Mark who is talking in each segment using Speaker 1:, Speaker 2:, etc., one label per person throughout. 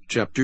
Speaker 1: Chapter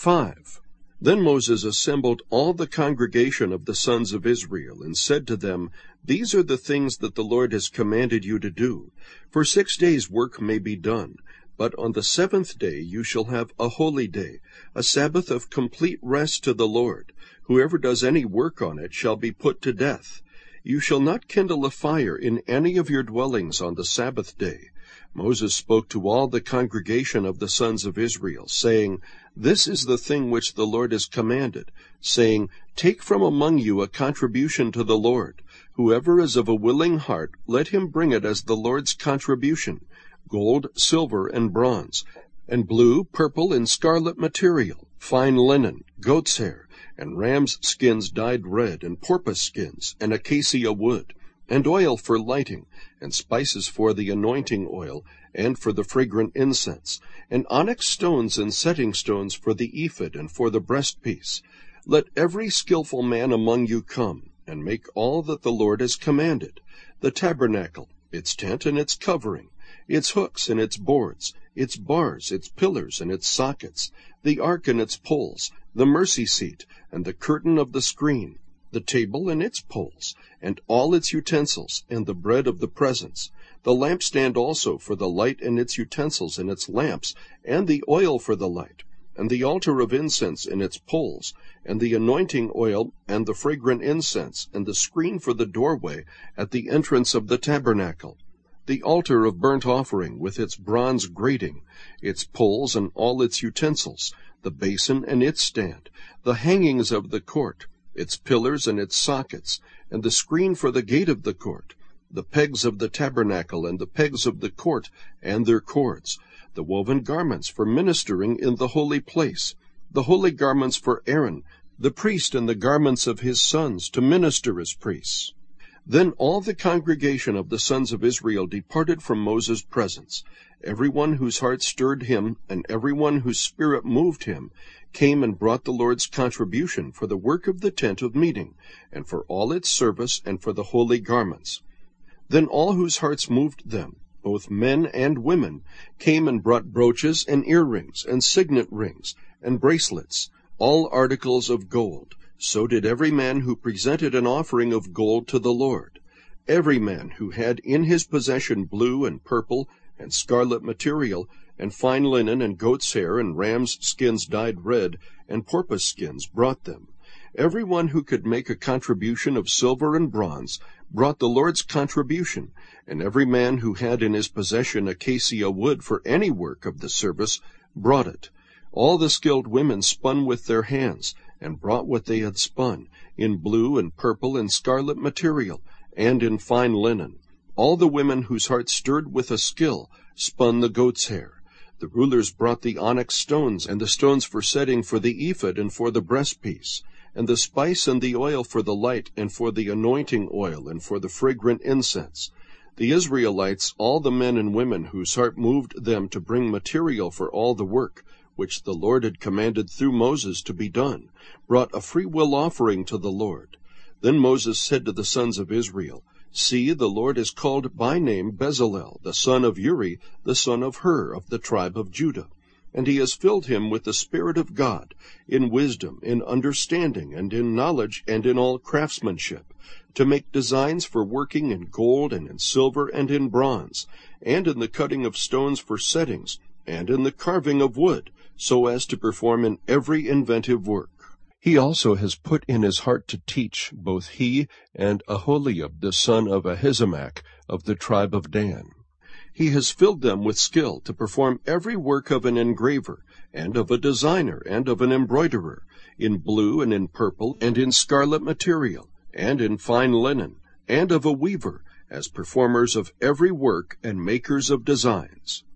Speaker 1: 35. Then Moses assembled all the congregation of the sons of Israel, and said to them, These are the things that the Lord has commanded you to do. For 6 days work may be done, but on the 7th day you shall have a holy day, a Sabbath of complete rest to the Lord. Whoever does any work on it shall be put to death. You shall not kindle a fire in any of your dwellings on the Sabbath day. Moses spoke to all the congregation of the sons of Israel, saying, This is the thing which the Lord has commanded, saying, Take from among you a contribution to the Lord. Whoever is of a willing heart, let him bring it as the Lord's contribution, gold, silver, and bronze, and blue, purple, and scarlet material, fine linen, goat's hair, and ram's skins dyed red, and porpoise skins, and acacia wood, and oil for lighting, and spices for the anointing oil, and for the fragrant incense, and onyx stones and setting stones for the ephod and for the breastpiece. Let every skillful man among you come, and make all that the Lord has commanded: the tabernacle, its tent and its covering, its hooks and its boards, its bars, its pillars and its sockets, the ark and its poles, the mercy seat, and the curtain of the screen, the table and its poles, and all its utensils, and the bread of the presence, the lampstand also for the light and its utensils and its lamps, and the oil for the light, and the altar of incense and its poles, and the anointing oil, and the fragrant incense, and the screen for the doorway at the entrance of the tabernacle, the altar of burnt offering with its bronze grating, its poles and all its utensils, the basin and its stand, the hangings of the court, its pillars and its sockets, and the screen for the gate of the court, the pegs of the tabernacle and the pegs of the court and their cords, the woven garments for ministering in the holy place, the holy garments for Aaron, the priest, and the garments of his sons to minister as priests. Then all the congregation of the sons of Israel departed from Moses' presence. Everyone whose heart stirred him, and everyone whose spirit moved him, came and brought the Lord's contribution for the work of the tent of meeting, and for all its service, and for the holy garments. Then all whose hearts moved them, both men and women, came and brought brooches and earrings, and signet rings, and bracelets, all articles of gold. So did every man who presented an offering of gold to the Lord. Every man who had in his possession blue and purple and scarlet material, and fine linen, and goat's hair, and ram's skins dyed red, and porpoise skins, brought them. Every one who could make a contribution of silver and bronze brought the Lord's contribution, and every man who had in his possession acacia wood for any work of the service brought it. All the skilled women spun with their hands, and brought what they had spun, in blue and purple and scarlet material, and in fine linen. All the women whose hearts stirred with a skill spun the goat's hair. The rulers brought the onyx stones, and the stones for setting for the ephod and for the breastpiece, and the spice and the oil for the light, and for the anointing oil, and for the fragrant incense. The Israelites, all the men and women whose heart moved them to bring material for all the work which the Lord had commanded through Moses to be done, brought a freewill offering to the Lord. Then Moses said to the sons of Israel, See, the Lord has called by name Bezalel, the son of Uri, the son of Hur, of the tribe of Judah. And he has filled him with the Spirit of God, in wisdom, in understanding, and in knowledge, and in all craftsmanship, to make designs for working in gold, and in silver, and in bronze, and in the cutting of stones for settings, and in the carving of wood, so as to perform in every inventive work. He also has put in his heart to teach, both he and Aholiab the son of Ahisamach, of the tribe of Dan. He has filled them with skill to perform every work of an engraver, and of a designer, and of an embroiderer, in blue and in purple, and in scarlet material, and in fine linen, and of a weaver, as performers of every work and makers of designs.